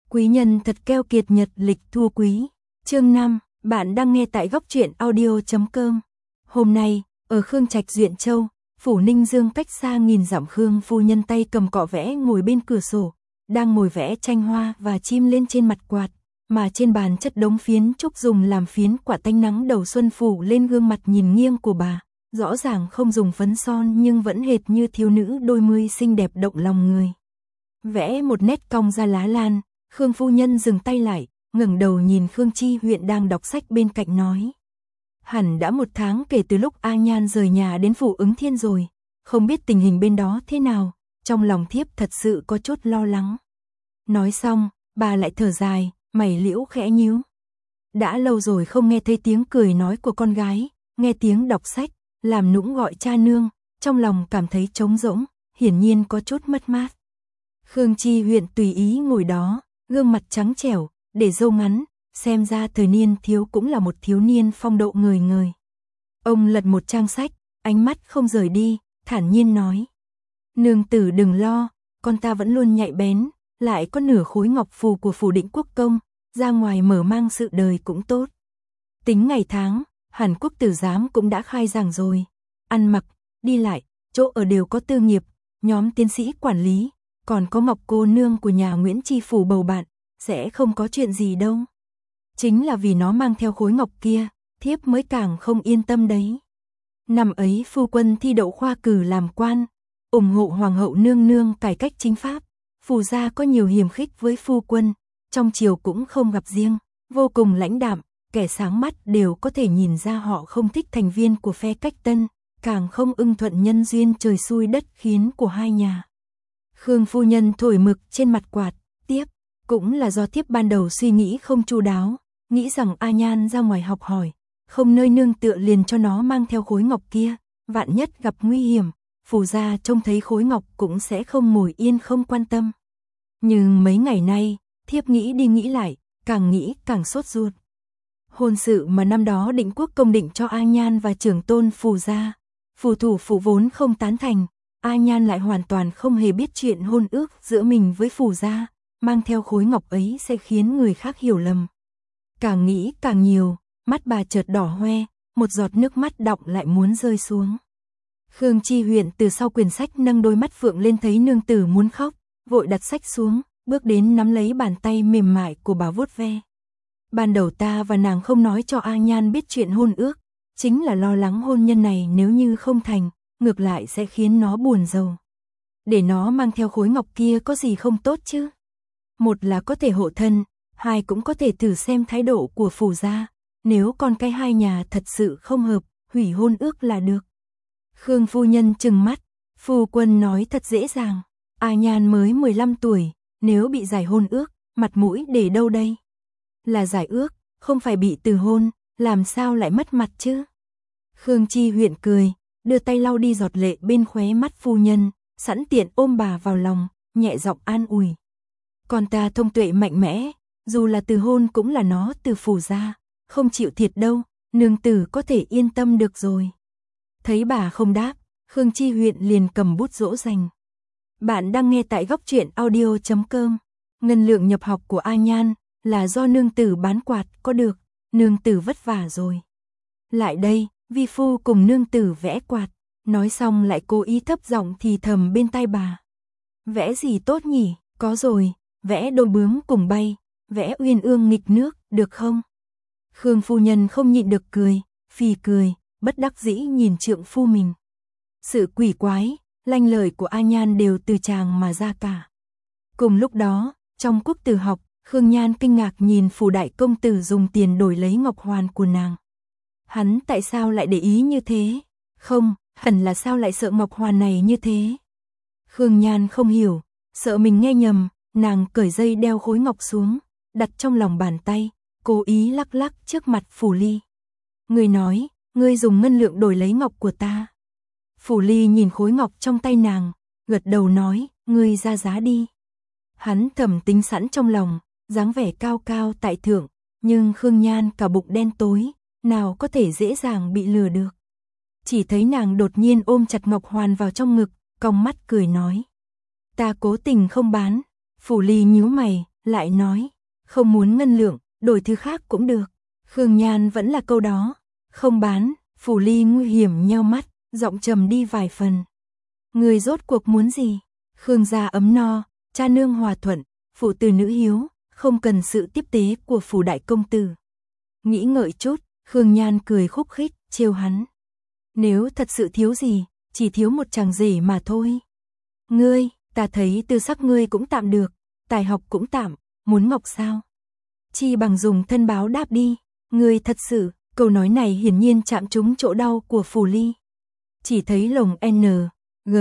Quý nhân thật keo kiệt, nhật lịch thua quý. Chương 5, bạn đang nghe tại góc truyện audio.com. Hôm nay, ở Khương Trạch Duyện Châu, phủ Ninh Dương cách xa nghìn dặm, Khương phu nhân tay cầm cọ vẽ ngồi bên cửa sổ, đang ngồi vẽ tranh hoa và chim lên trên mặt quạt, mà trên bàn chất đống phiến trúc dùng làm phiến quả, tanh nắng đầu xuân phủ lên gương mặt nhìn nghiêng của bà, rõ ràng không dùng phấn son nhưng vẫn hệt như thiếu nữ đôi mươi xinh đẹp động lòng người. Vẽ một nét cong ra lá lan, Khương phu nhân dừng tay lại, ngẩng đầu nhìn Khương Chi Huyện đang đọc sách bên cạnh nói: hẳn đã 1 tháng kể từ lúc A Nhan rời nhà đến phủ Ứng Thiên rồi, không biết tình hình bên đó thế nào, trong lòng thiếp thật sự có chút lo lắng. Nói xong, bà lại thở dài, mày liễu khẽ nhíu. Đã lâu rồi không nghe thấy tiếng cười nói của con gái, nghe tiếng đọc sách, làm nũng gọi cha nương, trong lòng cảm thấy trống rỗng, hiển nhiên có chút mất mát. Khương Chi Huyện tùy ý ngồi đó, gương mặt trắng trẻo, để râu ngắn, xem ra thời niên thiếu cũng là một thiếu niên phong độ ngời ngời. Ông lật một trang sách, ánh mắt không rời đi, thản nhiên nói: nương tử đừng lo, con ta vẫn luôn nhạy bén, lại có nửa khối ngọc phù của phủ Định Quốc công, ra ngoài mở mang sự đời cũng tốt. Tính ngày tháng, hẳn quốc tử giám cũng đã khai giảng rồi, ăn mặc, đi lại, chỗ ở đều có tư nghiệp, nhóm tiến sĩ quản lý, còn có Ngọc cô nương của nhà Nguyễn Tri phủ bầu bạn, sẽ không có chuyện gì đâu. Chính là vì nó mang theo khối ngọc kia, thiếp mới càng không yên tâm đấy. Năm ấy phu quân thi đậu khoa cử làm quan, ủng hộ hoàng hậu nương nương cải cách chính pháp, phù gia có nhiều hiềm khích với phu quân, trong triều cũng không gặp riêng, vô cùng lãnh đạm, kẻ sáng mắt đều có thể nhìn ra họ không thích thành viên của phe Cách Tân, càng không ưng thuận nhân duyên trời xui đất khiến của hai nhà. Khương phu nhân thổi mực trên mặt quạt, tiếp, cũng là do thiếp ban đầu suy nghĩ không chu đáo, nghĩ rằng A Nhan ra ngoài học hỏi, không nơi nương tựa liền cho nó mang theo khối ngọc kia, vạn nhất gặp nguy hiểm, phù gia trông thấy khối ngọc cũng sẽ không ngồi yên không quan tâm. Nhưng mấy ngày nay, thiếp nghĩ đi nghĩ lại, càng nghĩ càng sốt ruột. Hôn sự mà năm đó Định Quốc công định cho A Nhan và trưởng tôn phù gia, phù thủ phủ vốn không tán thành, A Nhan lại hoàn toàn không hề biết chuyện hôn ước giữa mình với phù gia, mang theo khối ngọc ấy sẽ khiến người khác hiểu lầm. Càng nghĩ càng nhiều, mắt bà chợt đỏ hoe, một giọt nước mắt đọng lại muốn rơi xuống. Khương Chi Huyện từ sau quyển sách nâng đôi mắt phượng lên thấy nương tử muốn khóc, vội đặt sách xuống, bước đến nắm lấy bàn tay mềm mại của bà vuốt ve. Ban đầu ta và nàng không nói cho A Nhan biết chuyện hôn ước, chính là lo lắng hôn nhân này nếu như không thành, ngược lại sẽ khiến nó buồn rầu. Để nó mang theo khối ngọc kia có gì không tốt chứ? Một là có thể hộ thân, hai cũng có thể thử xem thái độ của phù gia, nếu con cái hai nhà thật sự không hợp, hủy hôn ước là được. Khương phu nhân trừng mắt, phu quân nói thật dễ dàng, A Nhan mới 15 tuổi, nếu bị giải hôn ước, mặt mũi để đâu đây? Là giải ước, không phải bị từ hôn, làm sao lại mất mặt chứ? Khương Chi Huyện cười, đưa tay lau đi giọt lệ bên khóe mắt phu nhân, sẵn tiện ôm bà vào lòng, nhẹ giọng an ủi. Con ta thông tuệ mạnh mẽ, dù là từ hôn cũng là nó từ phù gia, không chịu thiệt đâu, nương tử có thể yên tâm được rồi. Thấy bà không đáp, Khương Chi Huyện liền cầm bút dỗ dành. Bạn đang nghe tại góc truyện audio.com. Ngân lượng nhập học của A Nhan là do nương tử bán quạt có được, nương tử vất vả rồi. Lại đây, vi phu cùng nương tử vẽ quạt, nói xong lại cố ý thấp giọng thì thầm bên tai bà. Vẽ gì tốt nhỉ, có rồi, vẽ đôi bướm cùng bay, vẽ uyên ương nghịch nước, được không? Khương phu nhân không nhịn được cười, phì cười, bất đắc dĩ nhìn trượng phu mình. Sự quỷ quái, lanh lời của A Nhan đều từ chàng mà ra cả. Cùng lúc đó, trong quốc tử học, Khương Nhan kinh ngạc nhìn phủ đại công tử dùng tiền đổi lấy ngọc hoàn của nàng. Hắn tại sao lại để ý như thế? Không, hẳn là sao lại sợ ngọc hoàn này như thế? Khương Nhan không hiểu, sợ mình nghe nhầm, nàng cởi dây đeo khối ngọc xuống, đặt trong lòng bàn tay, cố ý lắc lắc trước mặt Phủ Ly. Người nói, ngươi dùng ngân lượng đổi lấy ngọc của ta. Phủ Ly nhìn khối ngọc trong tay nàng, gật đầu nói, ngươi ra giá đi. Hắn thầm tính sẵn trong lòng, dáng vẻ cao cao tại thượng, nhưng Khương Nhan cả bụng đen tối, nào có thể dễ dàng bị lừa được. Chỉ thấy nàng đột nhiên ôm chặt ngọc hoàn vào trong ngực, cong mắt cười nói. Ta cố tình không bán. Phủ Ly nhíu mày, lại nói, không muốn ngân lượng, đổi thứ khác cũng được. Khương Nhan vẫn là câu đó, không bán. Phủ Ly nguy hiểm nheo mắt, giọng trầm đi vài phần. Người rốt cuộc muốn gì? Khương gia ấm no, cha nương hòa thuận, phụ tử nữ hiếu, không cần sự tiếp tế của phủ đại công tử. Nghĩ ngợi chút, Khương Nhan cười khúc khích, trêu hắn. Nếu thật sự thiếu gì, chỉ thiếu một chàng rể mà thôi. Ngươi, ta thấy tư sắc ngươi cũng tạm được, tài học cũng tạm, muốn ngọc sao? Chi bằng dùng thân báo đáp đi, ngươi thật sự. Câu nói này hiển nhiên chạm trúng chỗ đau của Phủ Ly. Chỉ thấy lồng N, G,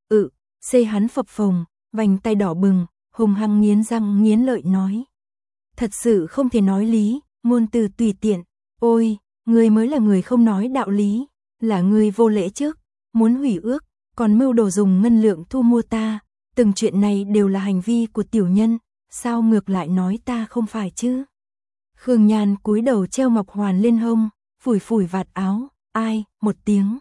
C hắn phập phồng, vành tay đỏ bừng, hùng hăng nghiến răng nghiến lợi nói. Thật sự không thể nói lý, ngôn từ tùy tiện. Ôi, ngươi mới là người không nói đạo lý, là ngươi vô lễ trước, muốn hủy ước, còn mưu đồ dùng ngân lượng thu mua ta. Từng chuyện này đều là hành vi của tiểu nhân, sao ngược lại nói ta không phải chứ? Khương Nhan cúi đầu treo ngọc hoàn lên hông, phủi phủi vạt áo, ai, một tiếng.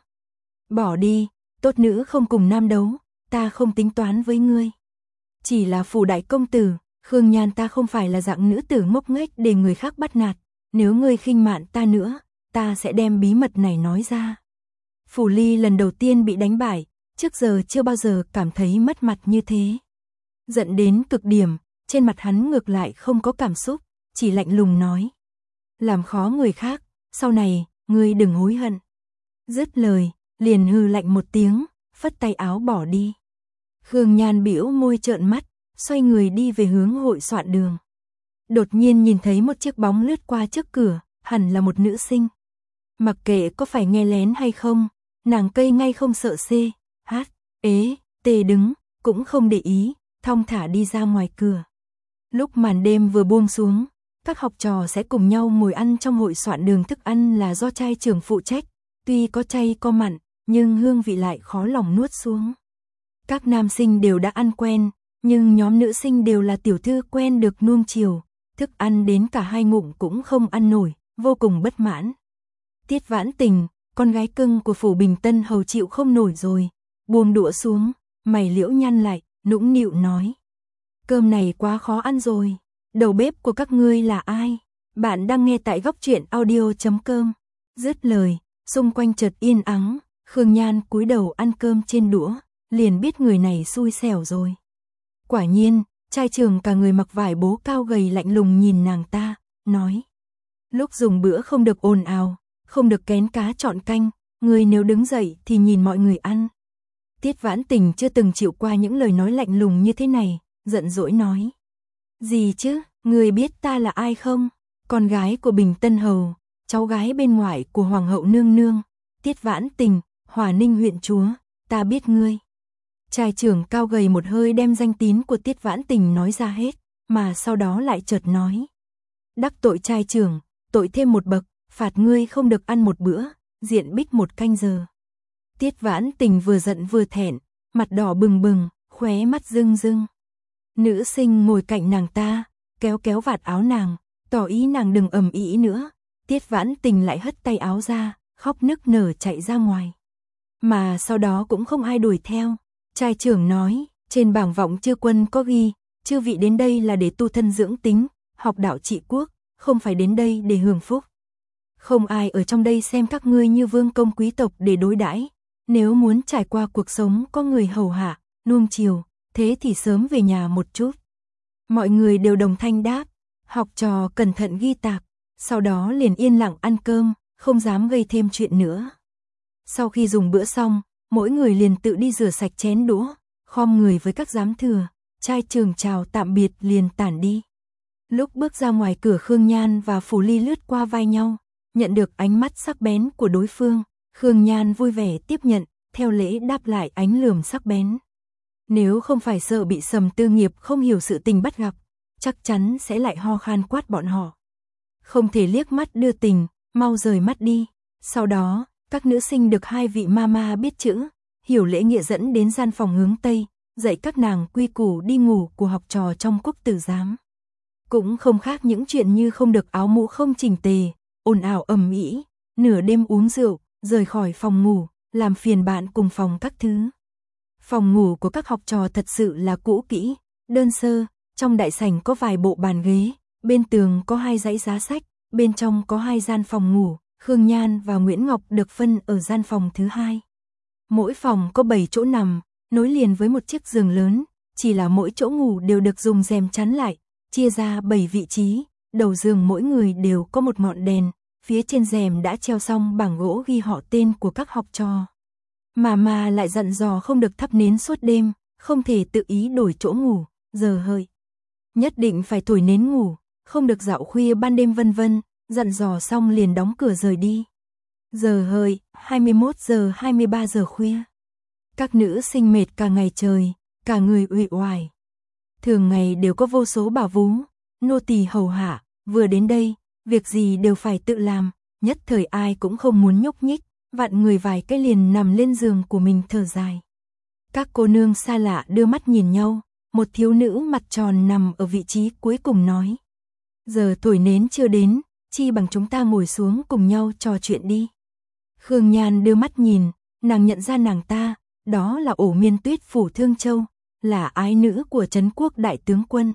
Bỏ đi, tốt nữ không cùng nam đấu, ta không tính toán với ngươi. Chỉ là phủ đại công tử, Khương Nhan ta không phải là dạng nữ tử ngốc nghếch để người khác bắt nạt, nếu ngươi khinh mạn ta nữa, ta sẽ đem bí mật này nói ra. Phủ Ly lần đầu tiên bị đánh bại, trước giờ chưa bao giờ cảm thấy mất mặt như thế. Giận đến cực điểm, trên mặt hắn ngược lại không có cảm xúc, chỉ lạnh lùng nói. Làm khó người khác, sau này, ngươi đừng hối hận. Dứt lời, liền hừ lạnh một tiếng, phất tay áo bỏ đi. Khương Nhan bĩu môi trợn mắt, xoay người đi về hướng hội soạn đường. Đột nhiên nhìn thấy một chiếc bóng lướt qua trước cửa, hẳn là một nữ sinh. Mặc kệ có phải nghe lén hay không, nàng cây ngay không sợ xê, hát, tê đứng, cũng không để ý, thong thả đi ra ngoài cửa. Lúc màn đêm vừa buông xuống, các học trò sẽ cùng nhau ngồi ăn trong hội soạn đường, thức ăn là do trai trưởng phụ trách, tuy có chay có mặn, nhưng hương vị lại khó lòng nuốt xuống. Các nam sinh đều đã ăn quen, nhưng nhóm nữ sinh đều là tiểu thư quen được nuông chiều, thức ăn đến cả hai ngụm cũng không ăn nổi, vô cùng bất mãn. Tiết Vãn Tình, con gái cưng của phủ Bình Tân hầu chịu không nổi rồi, buông đũa xuống, mày liễu nhăn lại, nũng nịu nói. Cơm này quá khó ăn rồi, đầu bếp của các ngươi là ai? Bạn đang nghe tại Góc Truyện Audio.com. Dứt lời, xung quanh chợt yên ắng, Khương Nhan cúi đầu ăn cơm trên đũa, liền biết người này xui xẻo rồi. Quả nhiên, trai trưởng cả người mặc vải bố cao gầy lạnh lùng nhìn nàng ta, nói. Lúc dùng bữa không được ồn ào, không được kén cá chọn canh, người nếu đứng dậy thì nhìn mọi người ăn. Tiết Vãn Tình chưa từng chịu qua những lời nói lạnh lùng như thế này, giận dỗi nói. Gì chứ, người biết ta là ai không? Con gái của Bình Tân Hầu, cháu gái bên ngoài của Hoàng hậu nương nương, Tiết Vãn Tình, Hòa Ninh huyện chúa, ta biết ngươi. Trai trưởng cao gầy một hơi đem danh tín của Tiết Vãn Tình nói ra hết, mà sau đó lại chợt nói. Đắc tội trai trưởng, tội thêm một bậc, phạt ngươi không được ăn một bữa, diện bích 1 canh giờ. Tiết Vãn Tình vừa giận vừa thẹn, mặt đỏ bừng bừng, khóe mắt rưng rưng. Nữ sinh ngồi cạnh nàng ta, kéo kéo vạt áo nàng, tỏ ý nàng đừng ầm ĩ nữa. Tiết Vãn Tình lại hất tay áo ra, khóc nức nở chạy ra ngoài. Mà sau đó cũng không ai đuổi theo. Trai trưởng nói, trên bảng vọng chư quân có ghi, chư vị đến đây là để tu thân dưỡng tính, học đạo trị quốc, không phải đến đây để hưởng phúc. Không ai ở trong đây xem các ngươi như vương công quý tộc để đối đãi. Nếu muốn trải qua cuộc sống có người hầu hạ, nuông chiều, thế thì sớm về nhà một chút. Mọi người đều đồng thanh đáp, học trò cẩn thận ghi tạc, sau đó liền yên lặng ăn cơm, không dám gây thêm chuyện nữa. Sau khi dùng bữa xong, mỗi người liền tự đi rửa sạch chén đũa, khom người với các giám thừa, trai trưởng chào tạm biệt liền tản đi. Lúc bước ra ngoài cửa, Khương Nhan và Phủ Ly lướt qua vai nhau, nhận được ánh mắt sắc bén của đối phương, Khương Nhan vui vẻ tiếp nhận, theo lễ đáp lại ánh lườm sắc bén. Nếu không phải sợ bị Sầm Tư Nghiệp không hiểu sự tình bắt gặp, chắc chắn sẽ lại ho khan quát bọn họ. Không thể liếc mắt đưa tình, mau rời mắt đi. Sau đó, các nữ sinh được 2 vị mama biết chữ, hiểu lễ nghĩa dẫn đến gian phòng hướng Tây, dạy các nàng quy củ đi ngủ của học trò trong Quốc tử giám. Cũng không khác những chuyện như không được áo mũ không chỉnh tề, ồn ào ầm ĩ, nửa đêm uống rượu, rời khỏi phòng ngủ, làm phiền bạn cùng phòng các thứ. Phòng ngủ của các học trò thật sự là cũ kỹ, đơn sơ, trong đại sảnh có vài bộ bàn ghế, bên tường có 2 dãy giá sách, bên trong có 2 gian phòng ngủ, Khương Nhan và Nguyễn Ngọc được phân ở gian phòng thứ 2. Mỗi phòng có 7 chỗ nằm, nối liền với một chiếc giường lớn, chỉ là mỗi chỗ ngủ đều được dùng rèm chắn lại, chia ra 7 vị trí, đầu giường mỗi người đều có một ngọn đèn, phía trên rèm đã treo xong bảng gỗ ghi họ tên của các học trò. Mà lại dặn dò không được thắp nến suốt đêm, không thể tự ý đổi chỗ ngủ, giờ hợi. Nhất định phải thổi nến ngủ, không được dạo khuya ban đêm vân vân, dặn dò xong liền đóng cửa rời đi. Giờ hợi, 21 giờ 23 giờ khuya. Các nữ sinh mệt cả ngày trời, cả người uể oải. Thường ngày đều có vô số bảo vú, nô tỳ hầu hạ, vừa đến đây, việc gì đều phải tự làm, nhất thời ai cũng không muốn nhúc nhích, vặn người vài cái liền nằm lên giường của mình thở dài. Các cô nương xa lạ đưa mắt nhìn nhau, một thiếu nữ mặt tròn nằm ở vị trí cuối cùng nói. Giờ thổi nến chưa đến, chi bằng chúng ta ngồi xuống cùng nhau trò chuyện đi. Khương Nhan đưa mắt nhìn, nàng nhận ra nàng ta, đó là Ổ Miên Tuyết phủ Thương Châu, là ái nữ của Trấn Quốc đại tướng quân.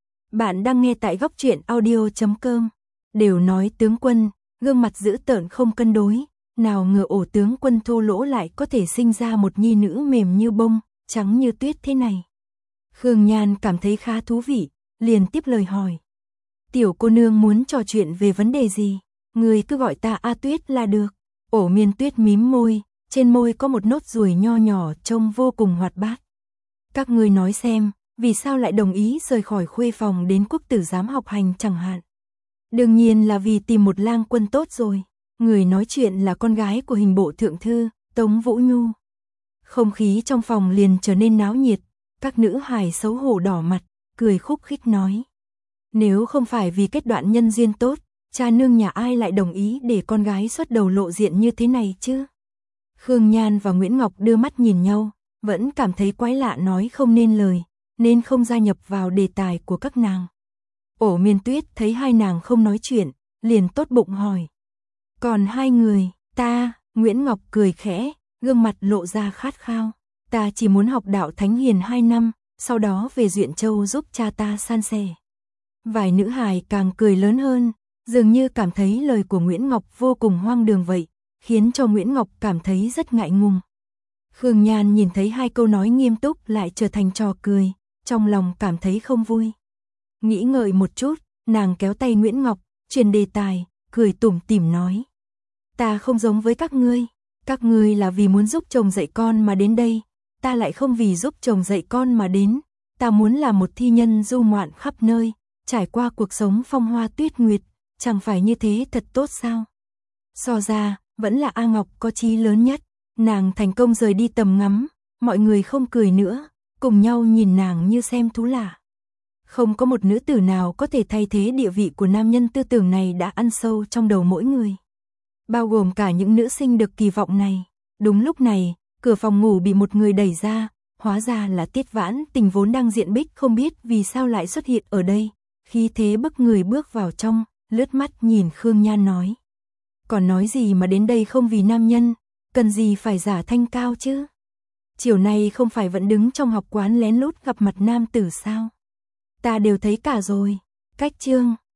Bạn đang nghe tại góc truyện audio.com. Đều nói tướng quân, gương mặt dữ tợn không cân đối, nào ngờ Ổ tướng quân thô lỗ lại có thể sinh ra một nhi nữ mềm như bông, trắng như tuyết thế này. Khương Nhan cảm thấy khá thú vị, liền tiếp lời hỏi. Tiểu cô nương muốn trò chuyện về vấn đề gì? Người cứ gọi ta A Tuyết là được. Ổ Miên Tuyết mím môi, trên môi có một nốt ruồi nho nhỏ trông vô cùng hoạt bát. Các ngươi nói xem, vì sao lại đồng ý rời khỏi khuê phòng đến Quốc tử giám học hành chẳng hạn? Đương nhiên là vì tìm một lang quân tốt rồi. Người nói chuyện là con gái của hình bộ thượng thư, Tống Vũ Nhu. Không khí trong phòng liền trở nên náo nhiệt, các nữ hài xấu hổ đỏ mặt, cười khúc khích nói. Nếu không phải vì kết đoạn nhân duyên tốt, cha nương nhà ai lại đồng ý để con gái xuất đầu lộ diện như thế này chứ? Khương Nhan và Nguyễn Ngọc đưa mắt nhìn nhau, vẫn cảm thấy quái lạ nói không nên lời, nên không gia nhập vào đề tài của các nàng. Ổ Miên Tuyết thấy hai nàng không nói chuyện, liền tốt bụng hỏi. Còn hai người, ta, Nguyễn Ngọc cười khẽ, gương mặt lộ ra khát khao. Ta chỉ muốn học đạo Thánh Hiền 2 năm, sau đó về Duyện Châu giúp cha ta san sẻ. Vài nữ hài càng cười lớn hơn, dường như cảm thấy lời của Nguyễn Ngọc vô cùng hoang đường vậy, khiến cho Nguyễn Ngọc cảm thấy rất ngại ngùng. Khương Nhan nhìn thấy hai câu nói nghiêm túc lại trở thành trò cười, trong lòng cảm thấy không vui. Nghĩ ngợi một chút, nàng kéo tay Nguyễn Ngọc, chuyển đề tài, cười tủm tỉm nói. Ta không giống với các ngươi là vì muốn giúp chồng dạy con mà đến đây, ta lại không vì giúp chồng dạy con mà đến, ta muốn là một thi nhân du ngoạn khắp nơi, trải qua cuộc sống phong hoa tuyết nguyệt, chẳng phải như thế thật tốt sao? So ra, vẫn là A Ngọc có chí lớn nhất, nàng thành công rời đi tầm ngắm, mọi người không cười nữa, cùng nhau nhìn nàng như xem thú lạ. Không có một nữ tử nào có thể thay thế địa vị của nam nhân tư tưởng này đã ăn sâu trong đầu mỗi người. Bao gồm cả những nữ sinh được kỳ vọng này. Đúng lúc này, cửa phòng ngủ bị một người đẩy ra, hóa ra là Tiết Vãn Tình vốn đang diện bích không biết vì sao lại xuất hiện ở đây. Khi thế bức người bước vào trong, lướt mắt nhìn Khương Nhan nói. Còn nói gì mà đến đây không vì nam nhân, cần gì phải giả thanh cao chứ? Chiều nay không phải vẫn đứng trong học quán lén lút gặp mặt nam tử sao? Ta đều thấy cả rồi. Cách chương